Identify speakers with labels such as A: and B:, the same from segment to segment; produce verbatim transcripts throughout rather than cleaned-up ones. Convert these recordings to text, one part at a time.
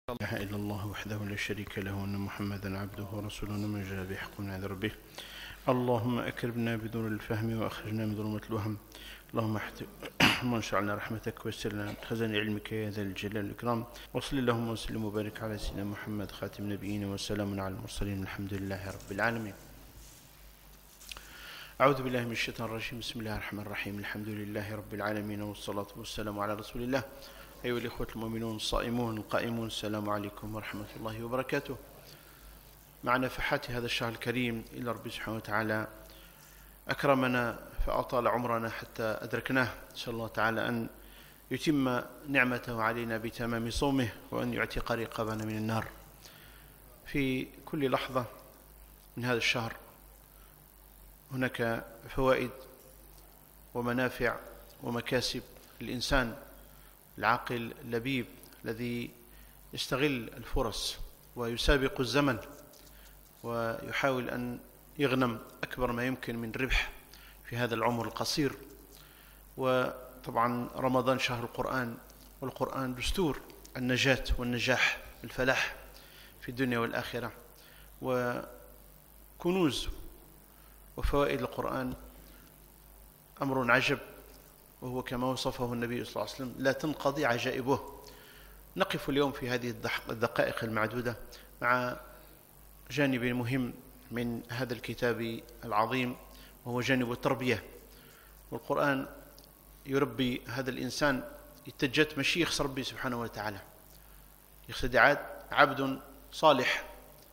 A: لا إله إلا الله وحده لا شريك له وأن محمدا عبده ورسوله من جاء بحق من عذر به. اللهم أكرمنا بدون الفهم وأخرجنا من ظلمة الوهم. اللهم اللهم انشرنا رحمتك ويسر لنا خزائن علمك يا ذا الجلال والإكرام. وصل اللهم وسلم وبارك على سيدنا محمد خاتم النبيين وسلام على المرسلين. الحمد لله رب العالمين. أعوذ بالله من الشيطان الرجيم. بسم الله الرحمن الرحيم. الحمد لله رب العالمين والصلاة والسلام على رسول الله. أيها الإخوة المؤمنون الصائمون القائمون، السلام عليكم ورحمة الله وبركاته. مع نفحات هذا الشهر الكريم إلى رب سبحانه وتعالى أكرمنا فأطال عمرنا حتى أدركناه. نسأل الله تعالى أن يتم نعمته علينا بتمام صومه وأن يعتق رقابنا من النار. في كل لحظة من هذا الشهر هناك فوائد ومنافع ومكاسب للإنسان العاقل اللبيب الذي يستغل الفرص ويسابق الزمن ويحاول أن يغنم أكبر ما يمكن من ربح في هذا العمر القصير. وطبعا رمضان شهر القرآن، والقرآن دستور النجاة والنجاح الفلاح في الدنيا والآخرة. وكنوز وفوائد القرآن أمر عجب، وهو كما وصفه النبي صلى الله عليه وسلم لا تنقضي عجائبه. نقف اليوم في هذه الدقائق المعدودة مع جانب مهم من هذا الكتاب العظيم، وهو جانب التربية. والقرآن يربي هذا الإنسان يتجت مشي يخسر ربي سبحانه وتعالى. يخسد عاد عبد صالح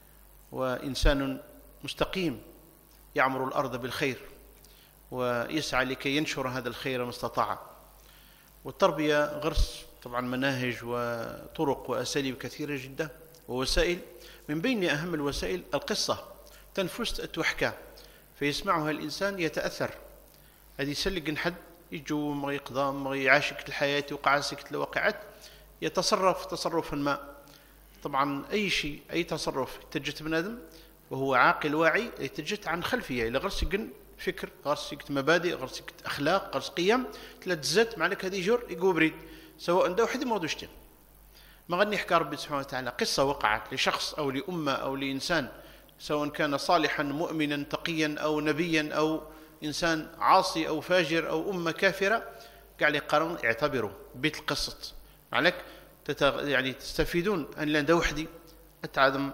A: وإنسان مستقيم يعمر الأرض بالخير ويسعى لكي ينشر هذا الخير ما استطاع. والتربية غرس طبعا مناهج وطرق وأساليب كثيرة جدا ووسائل. من بين أهم الوسائل القصة، تنفس تحكى فيسمعها الإنسان يتأثر. هذه يسلق حد يجو ما يقضى ما يعاشك الحياة وقع سكت الواقعات يتصرف تصرفا ما. طبعا أي شيء أي تصرف يتجت بنادم وهو عاقل واعي يتجت عن خلفية إلى غرس يقن فكر، غرس يكت مبادئ، غرس يكت أخلاق، غرس قيم تلتزت معلك هذه جر يقو بريد سواء ده وحد ما دوشتين. ما غني يحكى ربي سبحانه وتعالى قصة وقعت لشخص أو لأمة أو لإنسان، سواء كان صالحا مؤمنا تقيا أو نبيا أو إنسان عاصي أو فاجر أو أمة كافرة، قاعد يقارن اعتبروا بيت القصة معلك تتغ... يعني تستفيدون أن لا وحدي أتعدم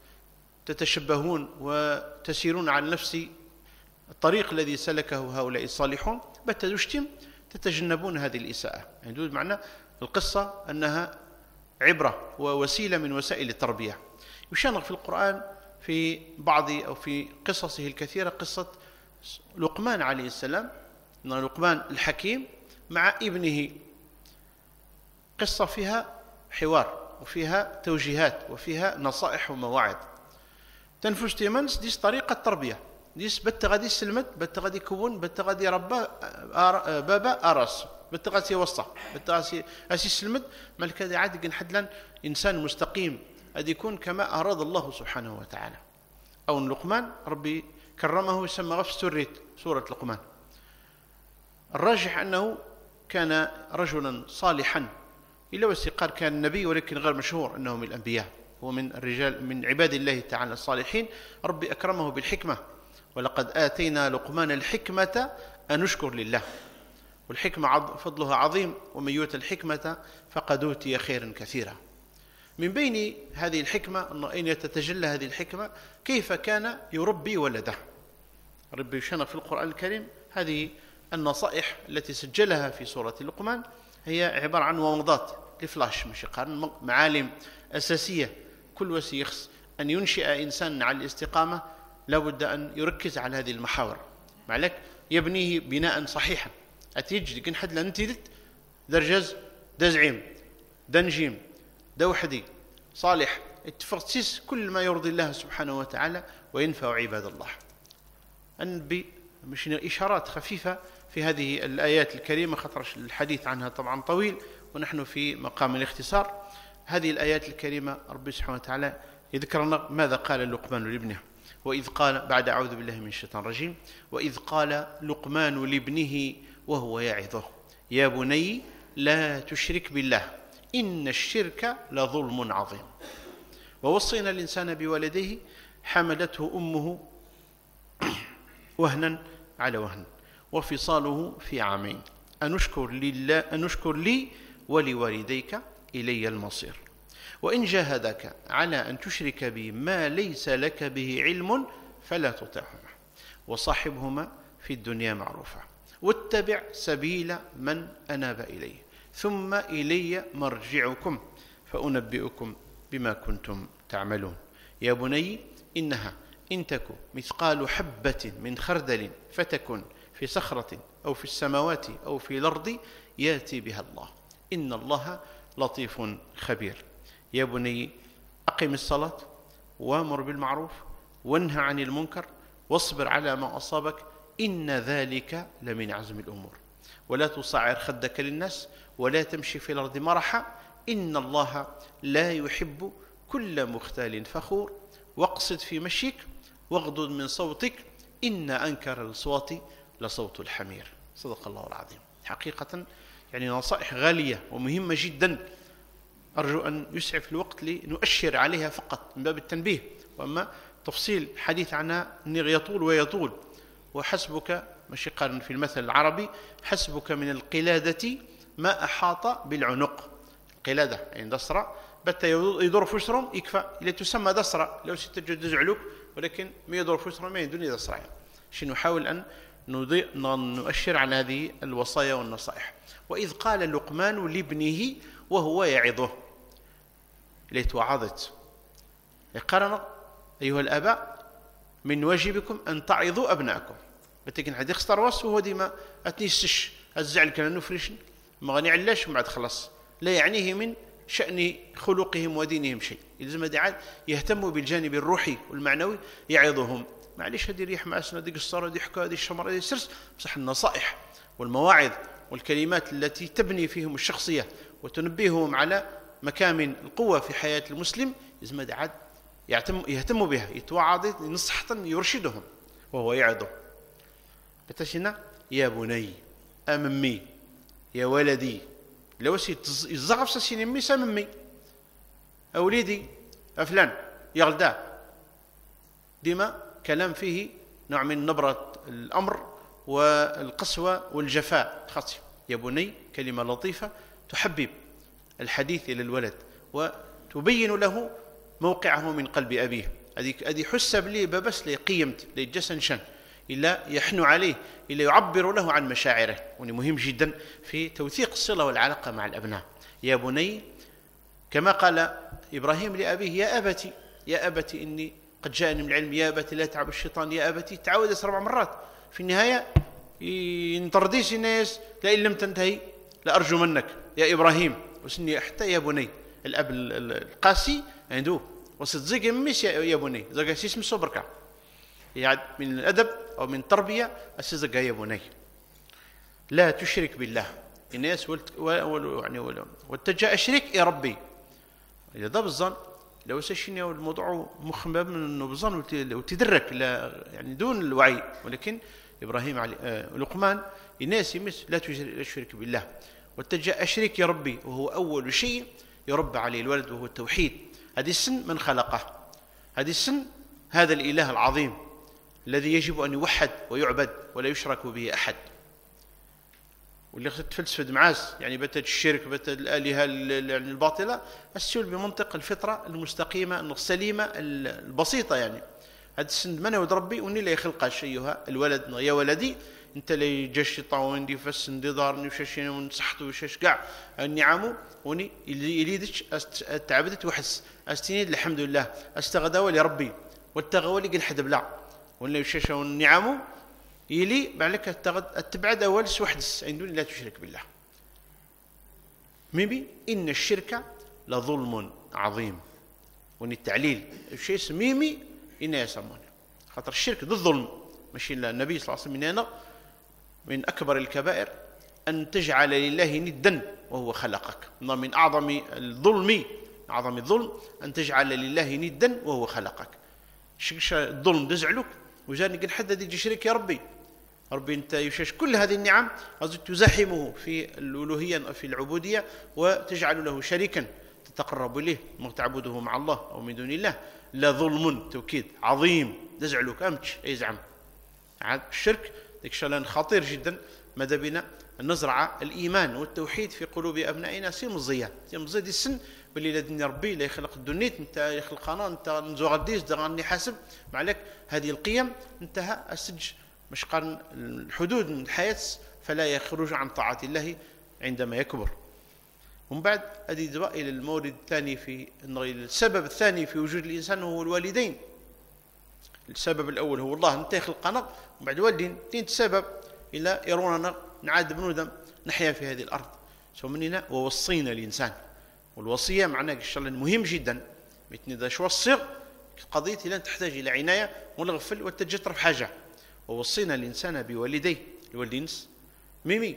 A: تتشبهون وتسيرون على نفس الطريق الذي سلكه هؤلاء الصالحون، بتدوشتم تتجنبون هذه الإساءة. يعني معنى القصة أنها عبرة ووسيلة من وسائل التربية. يشانق في القرآن في بعض أو في قصصه الكثيرة قصة لقمان عليه السلام، لقمان الحكيم مع ابنه، قصة فيها حوار وفيها توجيهات وفيها نصائح ومواعظ. تنفس تيمنس ديس طريقة تربية ديس بت غادي سلمت بت غادي كون بت غادي ربا بابا أرس بت غادي وصى بت غادي أسي سلمت ملك هذا عاد حدلا إنسان مستقيم هذا يكون كما أراد الله سبحانه وتعالى. أو لقمان ربي كرمه يسمى غف سورة سورة لقمان. الراجح أنه كان رجلا صالحا إلا وسيقال كان نبي ولكن غير مشهور أنه من الأنبياء، هو من الرجال من عباد الله تعالى الصالحين. ربي أكرمه بالحكمة، ولقد آتينا لقمان الحكمة أن نشكر لله. والحكمة فضلها عظيم، ومن يؤت الحكمة فقد أوتي خيرا كثيرا. من بين هذه الحكمة أين تتجلى هذه الحكمة؟ كيف كان يربي ولده. ربي يشنق في القرآن الكريم هذه النصائح التي سجلها في سورة لقمان، هي عبارة عن ومضات لفلاش مش قارن معالم أساسية. كل وسيخص أن ينشئ إنسان على الاستقامة لابد أن يركز على هذه المحاور معلك يبنيه بناء صحيحا. أتيج لكن حد لنتيدت درجز دزعيم دنجيم دوحدي صالح اتفرتسيس كل ما يرضي الله سبحانه وتعالى وينفع عباد الله. النبي مش إشارات خفيفة في هذه الآيات الكريمة، خطرش الحديث عنها طبعا طويل ونحن في مقام الاختصار. هذه الآيات الكريمة ربي سبحانه وتعالى يذكرنا ماذا قال لقمان لابنه. وإذ قال بعد أعوذ بالله من الشيطان الرجيم، وإذ قال لقمان لابنه وهو يعظه يا بني لا تشرك بالله إن الشرك لظلم عظيم. ووصينا الإنسان بولديه حملته أمه وهنا على وهن وفصاله في عامين أنشكر لله أنشكر لي ولوالديك إلي المصير وإن جاهداك على أن تشرك بي ما ليس لك به علم فلا تطعهما وصاحبهما في الدنيا معروفا واتبع سبيل من أناب إليه ثم إلي مرجعكم فأنبئكم بما كنتم تعملون. يا بني إنها إن تك مثقال حبة من خردل فتكن في صخرة أو في السماوات أو في الأرض يأتي بها الله إن الله لطيف خبير. يا بني أقم الصلاة وامر بالمعروف وانهى عن المنكر واصبر على ما أصابك إن ذلك لمن عزم الأمور ولا تصعر خدك للناس ولا تمشي في الأرض مرحا إن الله لا يحب كل مختال فخور واقصد في مشيك واغضض من صوتك إن أنكر الأصوات لصوت الحمير. صدق الله العظيم. حقيقة يعني نصائح غالية ومهمة جدا، أرجو أن يسعف الوقت لنؤشر عليها فقط من باب التنبيه، وأما تفصيل حديث عنها يطول ويطول. وحسبك ماشي قال في المثل العربي حسبك من القلادة ما أحاط بالعنق. القلادة يعني دسرة بت يدور في وسرهم يكفى إلى تسمى دسرة لو ستجد زعلوك، ولكن ما يدور في وسرهم ما يدوني دسرة يعني. شي نحاول أن نضيء نؤشر عن هذه الوصايا والنصائح. وإذ قال لقمان لابنه وهو يعظه ليت وعظت قرن أيها الآباء من واجبكم أن تعظوا أبنائكم. بتكن حد يختار وصف وهو ديما أتنيسش الزعل كان نفرشن ما غني علاش ومعد خلاص لا يعنيه من شأن خلقهم ودينهم شيء. يلزم دعاء يهتموا بالجانب الروحي والمعنوي يعظهم. معليش هذه ريح معسنا دي قصارة دي حكاية دي الشمرة دي السرس، بصح النصائح والمواعظ والكلمات التي تبني فيهم الشخصية وتنبيهم على مكامن القوة في حياة المسلم يلزم دعاء يهتم بها يتوعظ نصحة يرشدهم وهو يعظه. بتشنا يا بني أممي يا ولدي لو سيت الزغف سسيني مي سممي أوليدي أفلان يغلدا ديما كلام فيه نوع من نبرة الأمر والقسوة والجفاء خاصة. يا بني كلمة لطيفة تحبب الحديث إلى الولد وتبين له موقعه من قلب أبيه. هذه حسب لي ببس لي قيمت لي جسن شن إلا يحن عليه إلا يعبر له عن مشاعره، وني مهم جدا في توثيق الصلة والعلاقة مع الأبناء. يا بني كما قال إبراهيم لأبيه يا أبتي يا أبتي إني قد جاءني من العلم يا أبتي لا تعبد الشيطان يا أبتي تعود أربع مرات. في النهاية ينطرديش الناس لئن لم تنتهي لأرجمنك يا إبراهيم وسني حتى يا بني. الأب القاسي عنده وستزيق مش يا بني زق سيسم صبرك يعني من الأدب أو من التربية أسزق يا بني لا تشرك بالله. الناس يعني واتجا أشرك يا ربي إذا ده بالظن لو سشني الموضوع مخمم انه بالظن وتدرك يعني دون الوعي، ولكن ابراهيم علي آه لقمان الناس يمس لا تشرك بالله واتجا اشرك يا ربي وهو اول شيء يربى عليه الولد وهو التوحيد. هذه السن من خلقه، هذه السن هذا الاله العظيم الذي يجب ان يوحد ويعبد ولا يشرك به احد. واللي تفلسفة معاس يعني بتت الشرك بتت الآلهة الباطلة السؤال بمنطق الفطرة المستقيمة السليمة البسيطة. يعني هذا السند من يود ربي وني لا يخلقش أيها الولد يا ولدي انت اللي جاش طاوين دي فسن دي دارني وشاشين ونصحته وشاش كاع النعم وني اللي يريدش تعبدت وحس استنيد الحمد لله استغداوا لربي والتغولي قل حد بلا ولا وشاشه والنعم يلي بعلك التبعد أول سوحدس عندون لا تشرك بالله. ميبي إن الشرك لظلم عظيم. وإن التعليل الشيء سميمي إنه يسمونه خاطر الشرك ذو الظلم ماشي النبي صلى الله عليه وسلم من هنا من أكبر الكبائر أن تجعل لله ندا وهو خلقك. من أعظم الظلم أعظم الظلم أن تجعل لله ندا وهو خلقك. الظلم دزعلك وجاني قل حد يجي شريك يا ربي ربي انت يشاش كل هذه النعم تزاحمه في الألوهية في العبودية وتجعل له شريكا تتقرب إليه وتعبده مع الله أو من دون الله. لا ظلم توكيد عظيم دزعلوك أمتش أي زعم عاد الشرك ديك شلان خطير جدا. ماذا بنا نزرع الإيمان والتوحيد في قلوب أبنائنا سي مزية سي مزية دي السن باللي لدني ربي لا يخلق الدنيت انت يخلق قناه انت نزو غديش دغني حاسب معلك هذه القيم انتهى السج مش قارن الحدود من الحياة فلا يخرج عن طاعة الله عندما يكبر. ومن بعد هذه دواء إلى المورد الثاني في السبب الثاني في وجود الإنسان هو الوالدين. السبب الأول هو الله انت خلقنا ومن بعد والدين اثنين السبب إلى يروننا نعاد بنودم نحيا في هذه الأرض سو مننا ووصينا الإنسان. والوصية معناه الشغل مهم جدا مثل إذا شو الصغ قضية لن تحتاج إلى عناية والغفل والتجتر في حاجة. ووصينا الإنسان بوالديه الوالدينس ميمي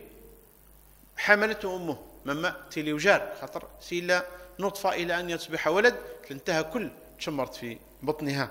A: حملته أمه مما تيلي وجار خاطر سيلا نطفة إلى أن يصبح ولد انتهى كل تشمرت في بطنها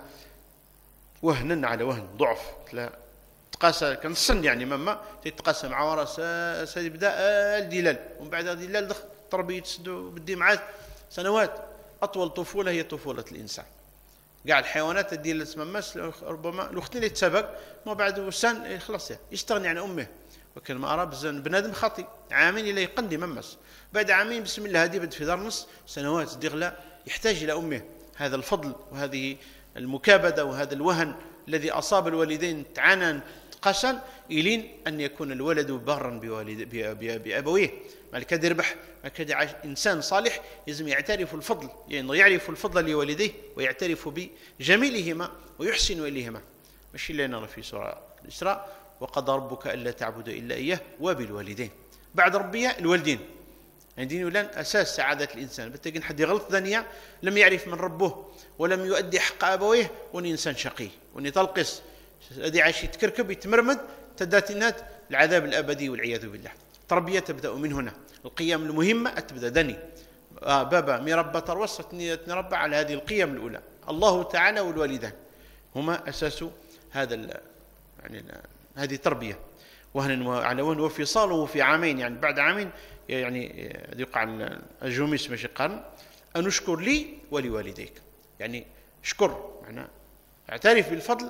A: وهنا على وهن ضعف لا تقاسى كان السن يعني مما تتقاسى مع وراء سيبدا الدلال ومن بعد الدلال دخل تربية تسدو بدي معاه سنوات. أطول طفولة هي طفولة الإنسان. قاع الحيوانات الديال تسممس ربما الوقت اللي تسبق ما بعد وسان خلاص يستغني عن أمه. وكان ما أرى بزن بنادم خاطي عامين إلى يقندي ممس بعد عامين بسم الله هذه بد في درنس سنوات دغلا يحتاج إلى أمه. هذا الفضل وهذه المكابدة وهذا الوهن الذي أصاب الوالدين تعانى قسا إلين أن يكون الولد برا بوالد بأبويه. ما كاد يربح ما كاد يعيش إنسان صالح لازم يعترف الفضل يعني يعرف الفضل لوالديه ويعترف بجميلهما ويحسن إليهما. ماشي اللي نرى في سورة الإسراء وقضى ربك ألا تعبدوا إلا إياه وبالوالدين. بعد ربية الوالدين عندين ولان أساس سعادة الإنسان. بتجن حد يغلط ثانية لم يعرف من ربه ولم يؤدي حق أبويه وني إنسان شقي وني تلقص الذي عايش يتكركب يتمرمد تداتينات العذاب الأبدي والعياذ بالله. تربية تبدأ من هنا. القيم المهمة تبدأ دني آه بابا مربى تروسط نربى على هذه القيم الأولى. الله تعالى والوالدان هما أساس هذا يعني هذه التربية وهن على وهن وفصاله في عامين يعني بعد عامين يعني يقع الجوميس ماشي قرن أن نشكر لي ولوالديك يعني شكر معناه اعترف بالفضل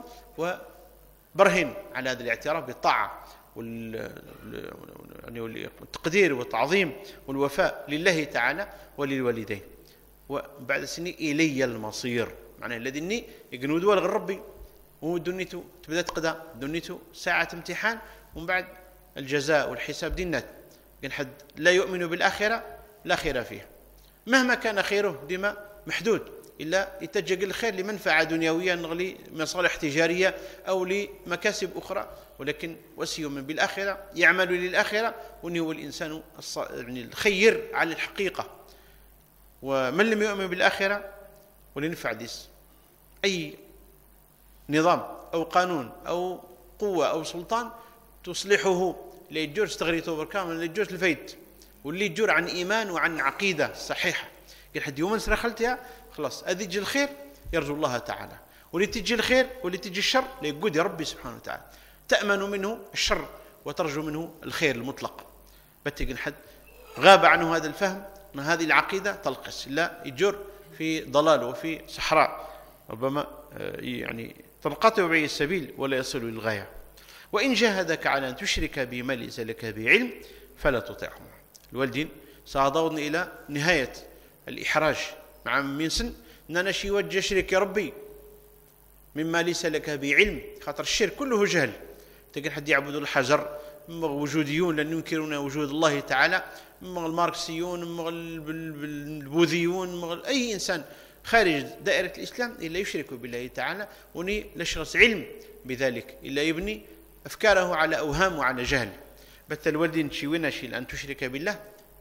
A: وبرهن على هذا الاعتراف بالطاعة والتقدير والتعظيم والوفاء لله تعالى وللوالدين. وبعد سنين إلي المصير معناه الذي يقنود والغ ربي ودنيته تبدأ تقدى دنيته ساعة امتحان ومن بعد الجزاء والحساب دينات. كان حد لا يؤمن بالآخرة لا خير فيه مهما كان خيره ديما محدود إلا يتجه الخير لمنفعة دنيوية نغلي مصالح تجارية أو لمكاسب أخرى. ولكن وسيؤمن بالآخرة يعمل للآخرة وني هو الإنسان يعني الخير على الحقيقة. ومن لم يؤمن بالآخرة ولنفع ديس أي نظام أو قانون أو قوة أو سلطان تصلحه اللي يجور استغريته بركام اللي يجور الفيت واللي يجور عن إيمان وعن عقيدة صحيحة. قال حد يوم سرخلتها خلاص أذي تجي الخير يرجو الله تعالى واللي تجي الخير واللي تجي الشر ليقود يا ربي سبحانه وتعالى تأمن منه الشر وترجو منه الخير المطلق. بتجي حد غاب عنه هذا الفهم من هذه العقيدة تلقس لا يجور في ضلال وفي صحراء ربما يعني تنقطع به السبيل ولا يصل للغاية. وإن جاهدك على أن تشرك بي ما ليس لك بعلم فلا تطعهما. الوالدين سأضعون إلى نهاية الإحراج مع من سن أننا شي وجه شرك يا ربي مما ليس لك بعلم خاطر الشرك كله جهل. تلقى حد يعبد الحجر وجوديون لن ينكرون وجود الله تعالى الماركسيون البوذيون أي إنسان خارج دائرة الإسلام إلا يشرك بالله تعالى وني لشخص علم بذلك إلا يبني أفكاره على أوهام وعلى جهل. بث الوالدين شي وين شي أن تشرك بالله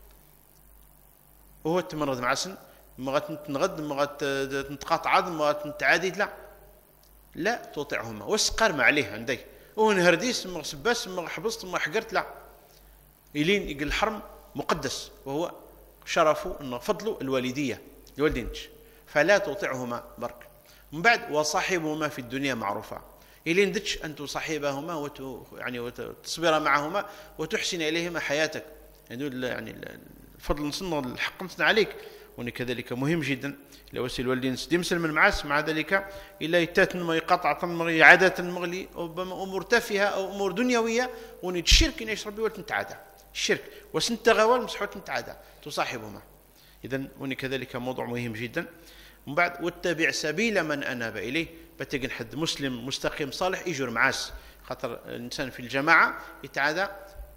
A: وهو تمرض مع سن مغات تنغد مغات تنتقاطع مغات تنتعادي لا لا تطيعهما واسقر ما عليه عندي ونهرديس مغ سباس مغ حبست مغ حقرت لا إلين يقل الحرم مقدس وهو شرفه أنه فضله الوالدية الوالدين فلا تطيعهما برك. من بعد وصاحبهما في الدنيا معروفة إلين دتش أن تصاحبهما وت يعني وتصبر معهما وتحسن إليهما حياتك. يعني يعني الفضل نصنع الحق نصنع عليك، وني كذلك مهم جدا. لو وسيل الوالدين سدي مسلم معاس مع ذلك إلا يتات ما يقطع المغلي عادة المغلي ربما أمور تافهة أو أمور دنيوية، وني الشرك إن يشرب ولا تنتعادى الشرك وسنت غوال مسحوت نتعادى تصاحبهما. إذن وني كذلك موضوع مهم جدا. من بعد واتبع سبيل من أناب إليه، بتجن حد مسلم مستقيم صالح يجر معاس، خاطر الإنسان في الجماعة يتعادى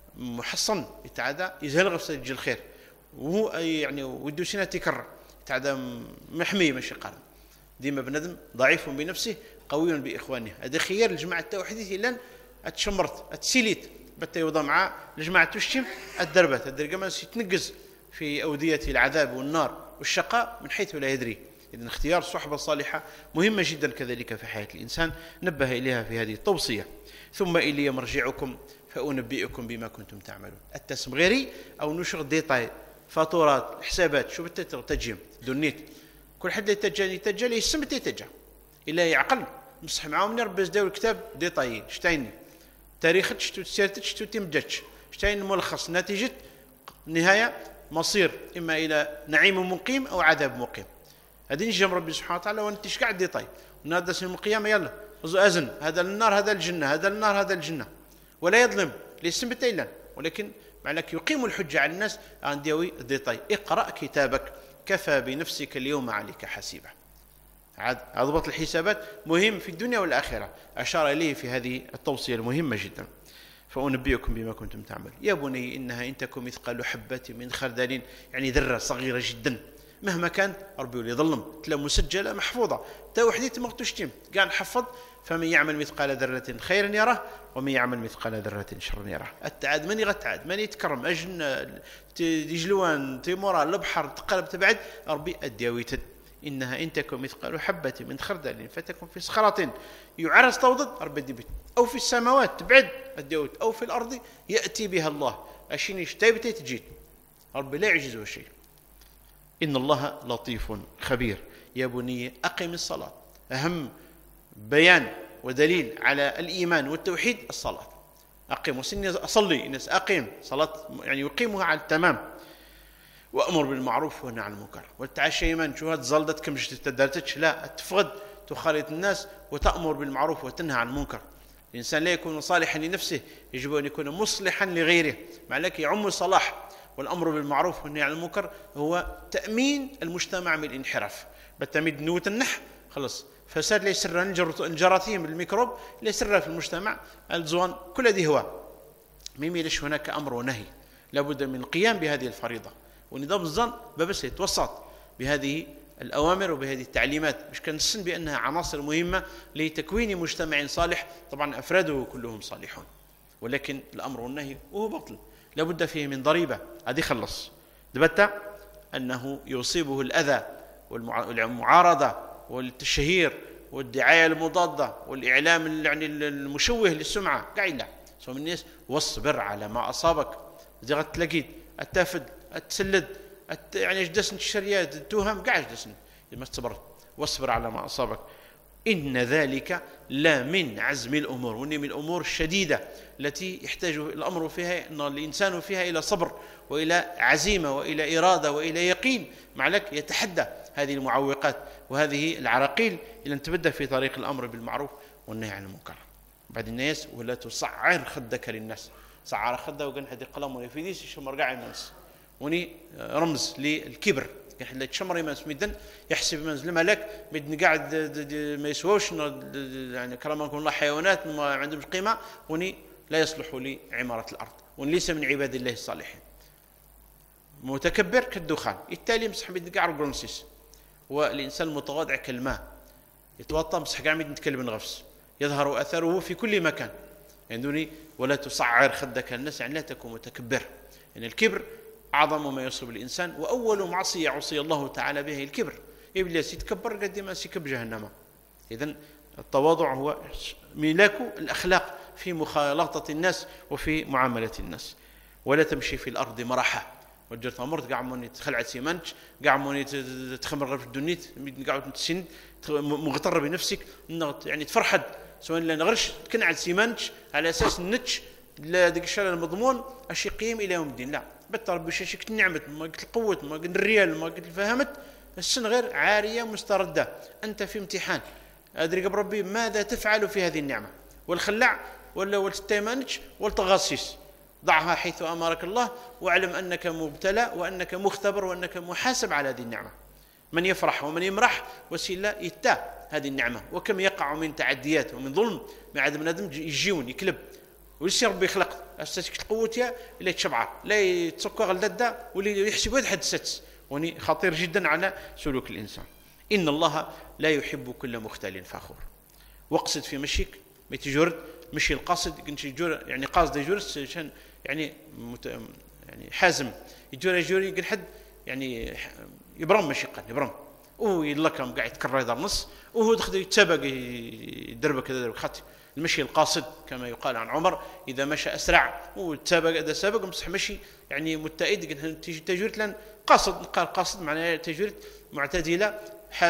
A: محصن، يتعادى يزهل غفصة يجي الخير، وهو يعني ودو سنة تكرر يتعادى محمي ماشي قارن. ديما بندم ضعيف بنفسه قوي بإخوانه، هذا خيار الجماعة التوحيدية لان اتشمرت اتسيليت بتا يوضع مع الجماعة تشتم الدربات الدرقمان يتنقز في أودية العذاب والنار والشقاء من حيث لا يدري. إذن اختيار الصحبة الصالحة مهمة جدا كذلك في حياة الإنسان، نبه إليها في هذه التوصية. ثم إلي مرجعكم فأنبئكم بما كنتم تعملون. التسمغيري أو نشر ديطاي فاتورات حسابات شو بتترجم دونيت كل حد يتجاني يتجا لي يسمى يتجا إلا يعقل مصح معاهم نربز داو الكتاب ديطاي شتايني تاريخ تشتو سيرت تشتو تمجتش شتاين ملخص نتيجة نهاية مصير إما إلى نعيم مقيم أو عذاب مقيم. هذه نجم ربي سبحانه وتعالى وانت قاعد ديطاي ونادى سن القيامة يلا أزن هذا النار هذا الجنة هذا النار هذا الجنة، ولا يظلم ليسم بتيلان، ولكن معناك يقيم الحجة على الناس عن ديوي ديطاي. اقرأ كتابك كفى بنفسك اليوم عليك حسيبا. عاد ضبط الحسابات مهم في الدنيا والآخرة، أشار إليه في هذه التوصية المهمة جدا. فأنبئكم بما كنتم تعمل. يا بني إنها إن تكن مثقال حبة من خردل، يعني ذرة صغيرة جدا مهما كان ربي يولي يظلم تلا مسجلة محفوظة تا وحدي تما تشتم كاع نحفظ. فمن يعمل مثقال ذرة خيرا يره ومن يعمل مثقال ذرة شرا يره. التعاد من يغتعاد من يتكرم أجن ديجلوان تيمورا البحر تقلب تبعد ربي الديويتد. إنها إن تكن مثقال حبة من خردل فتكن في صخرة يعرس توضد ربي ديبت أو في السماوات تبعد الديوت أو في الأرض يأتي بها الله أشيني شتايبتي تجيد ربي لا يعجزه شيء. إن الله لطيف خبير. يا بني أقم الصلاة. أهم بيان ودليل على الإيمان والتوحيد الصلاة. أقيم وسني أصلي الناس أقيم صلاة يعني يقيمها على التمام. وأمر بالمعروف ونهى عن المنكر. والتعشى إيمان شو هاد زلدت كم تدرتش لا تفقد تخالط الناس وتأمر بالمعروف وتنهى عن المنكر. الإنسان لا يكون صالحا لنفسه يجب أن يكون مصلحا لغيره. معناك يعم الصلاح والأمر بالمعروف والنهي عن المنكر هو تأمين المجتمع من الانحراف. بالتأمين نوت النح خلص فساد لا يسر الجراثيم الميكروب لا يسر في المجتمع الزوان كل هذه هو ميمي ليش هناك أمر ونهي لابد من القيام بهذه الفريضة. ونظام الظن بس يتوسط بهذه الأوامر وبهذه التعليمات مش كنسن بأنها عناصر مهمة لتكوين مجتمع صالح. طبعا أفراده كلهم صالحون ولكن الأمر والنهي وهو بطل لابد فيه من ضريبة. هذه خلص دبتا أنه يصيبه الأذى والمعارضة والتشهير والدعاية المضادة والإعلام يعني المشوه للسمعة قاعد لا سو من الناس واصبر على ما أصابك زي غتلاقيت التافد التسلد الت... يعني جدسن الشريات التهم قاعد جدسن ما تصبر واصبر على ما أصابك إن ذلك لا من عزم الأمور وإن من الأمور الشديدة التي يحتاج الأمر فيها أن الإنسان فيها إلى صبر وإلى عزيمة وإلى إرادة وإلى يقين معلك يتحدى هذه المعوقات وهذه العراقيل إلى أن تبدأ في طريق الأمر بالمعروف والنهي عن المنكر. بعد الناس ولا تصعر خدك للناس صعر خده وقال هذه قلم ولا في ديس يشمر قاع الناس وني رمز للكبر كان حلا تشمر يمس مدن يحسب منزل ملك مدن قاعد ما يسواوش يعني كرمكم الله حيوانات ما عندهم قيمة وني لا يصلحوا لعمارة الأرض ون ليس من عباد الله الصالحين. متكبر كالدخان التالي مسح مدن قاع رقرنسيس والإنسان المتواضع كالماء يتوطى مسح قاع مدن تكلم غفس يظهر أثره في كل مكان. يعني ولا تصعر خدك الناس يعني لا تكون متكبر. يعني الكبر أعظم ما يصيب الإنسان وأول معصية عصي الله تعالى به الكبر. إبليس يتكبر قد ما سيكب جهنم. إذن التواضع هو ملاك الأخلاق في مخالطة الناس وفي معاملة الناس. ولا تمشي في الأرض مرحة وجرت أمرت قاع موني تخلعت سيمانش قاع موني تخمر غير في الدنيت قاعد تسند مغتر بنفسك يعني تفرحد سواء لا نغرش تكنعد سيمانتش على اساس النتش لا ديك الشيء المضمون اش يقيم الى يوم الدين. لا بت ربي شيك نعمت ما قلت القوه ما قلت الريال ما قلت فهمت السن غير عاريه مسترده. انت في امتحان ادري قبل ربي ماذا تفعل في هذه النعمه، والخلع ولا والتيمانتش والتغصيص ضعها حيث امرك الله، واعلم انك مبتلى وانك مختبر وانك محاسب على هذه النعمه. من يفرح ومن يمرح وسيله يتا هذه النعمه. وكم يقع من تعديات ومن ظلم مع عدم بنادم يجيون يكلب ويسي ربي يخلق استاتيك القوه اللي تشبعر لا يتسكر غلدة واللي يحسب واحد حد ست وني خطير جدا على سلوك الانسان. ان الله لا يحب كل مختال فخور. واقصد في مشيك ما تجرد مشي القاصد كنت يجور يعني قاصد يجور عشان يعني مت يعني حازم يجور يجور يقول حد يعني يبرم ماشي قال يبرم ويلكم قاعد يتكرر هذا النص وهو دخل يتسابق يدربك كذا دربك خاطي. المشي القاصد كما يقال عن عمر اذا مشى اسرع وتسابق اذا سابق مسح مشي يعني متأيد تيجي تجريت لان قاصد قال قاصد معناه تجريت معتدله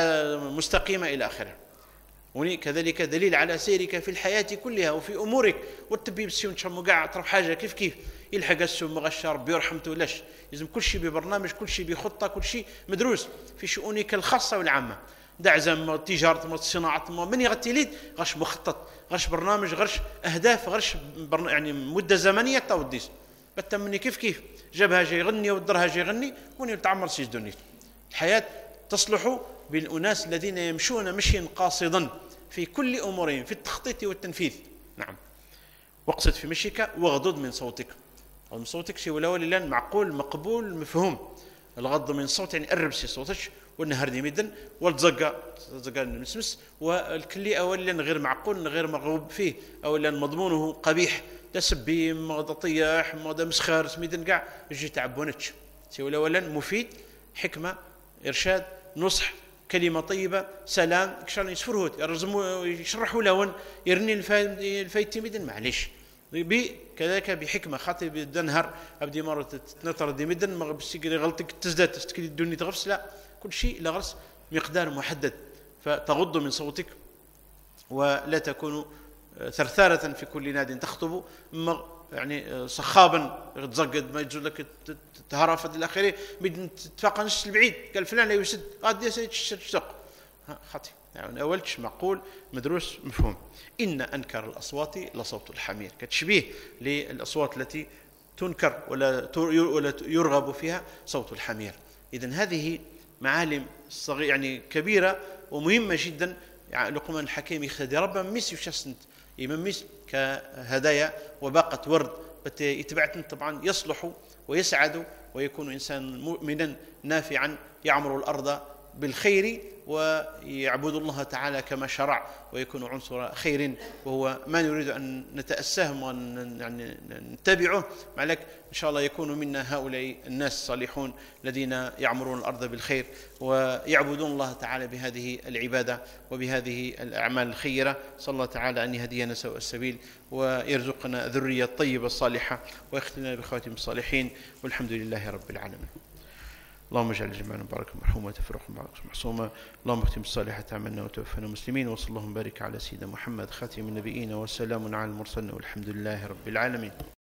A: مستقيمه الى اخره. وني كذلك دليل على سيرك في الحياه كلها وفي امورك والطبيب السيون تشمو كاع طرف حاجه كيف كيف يلحق السم غشا ربي يرحمته ولاش لازم كل شيء ببرنامج كل شيء بخطه كل شيء مدروس في شؤونك الخاصه والعامه. دع زعما تجاره صناعه من يغطي ليد غش مخطط غش برنامج غش اهداف غش يعني مده زمنيه توديس بتمني كيف كيف جابها جاي يغني ودرها جاي يغني وني تعمر سيس دنيا. الحياه تصلح بالاناس الذين يمشون مشيا قاصدا في كل امورهم في التخطيط والتنفيذ. نعم. واقصد في مشيك واغضض من صوتك. من صوتك شيء ولا ولا معقول مقبول مفهوم. الغض من الصوت يعني قرب سي صوتك والنهر دي مدن والتزقى تزقى المسمس والكلي اولا غير معقول غير مرغوب فيه اولا مضمونه قبيح تسبي مغض طياح مغض مسخر سميدن كاع يجي تعبونتش سي ولا ولا مفيد حكمه ارشاد نصح كلمه طيبه سلام كشان يسفرهوت يرزموا يشرحوا لون يرني الفايت مدن معليش بي كذلك بحكمه خاطر بدنهر ابدي مره تنطر دي مدن ما بسيقري غلطك تزداد تستكلي الدنيا تغفس لا كل شيء لغرس مقدار محدد. فتغض من صوتك ولا تكون ثرثارة في كل ناد تخطب يعني صخابا تزقد ما يجوز لك تهرفت الى اخره بدن تتفاقى نص البعيد قال فلان لا يسد غادي تشتق خاطي يعني اولش معقول مدروس مفهوم. ان انكر الاصوات لصوت الحمير كتشبيه للاصوات التي تنكر ولا ولا يرغب فيها صوت الحمير. اذن هذه معالم صغيرة يعني كبيرة ومهمة جدا. يعني لقمان الحكيم يخدي ربما ميس يشسنت يمميس كهدايا وباقة ورد يتبعتن طبعا يصلح ويسعد ويكون إنسان مؤمنا نافعا يعمر الأرض بالخير ويعبد الله تعالى كما شرع ويكون عنصر خير وهو ما نريد أن نتأساه وأن يعني نتبعه. معلك إن شاء الله يكون منا هؤلاء الناس الصالحون الذين يعمرون الأرض بالخير ويعبدون الله تعالى بهذه العبادة وبهذه الأعمال الخيرة. صلى الله تعالى أن يهدينا سوء السبيل ويرزقنا ذرية طيبة الصالحة ويختمنا بخواتم الصالحين والحمد لله رب العالمين. اللهم اجعل جميعنا مباركا مرحوما وتفرقا معصوما. اللهم اختم الصالحات عملنا وتوفنا مسلمين. وصلى اللهم بارك على سيدنا محمد خاتم النبيين وسلام على المرسلين والحمد لله رب العالمين.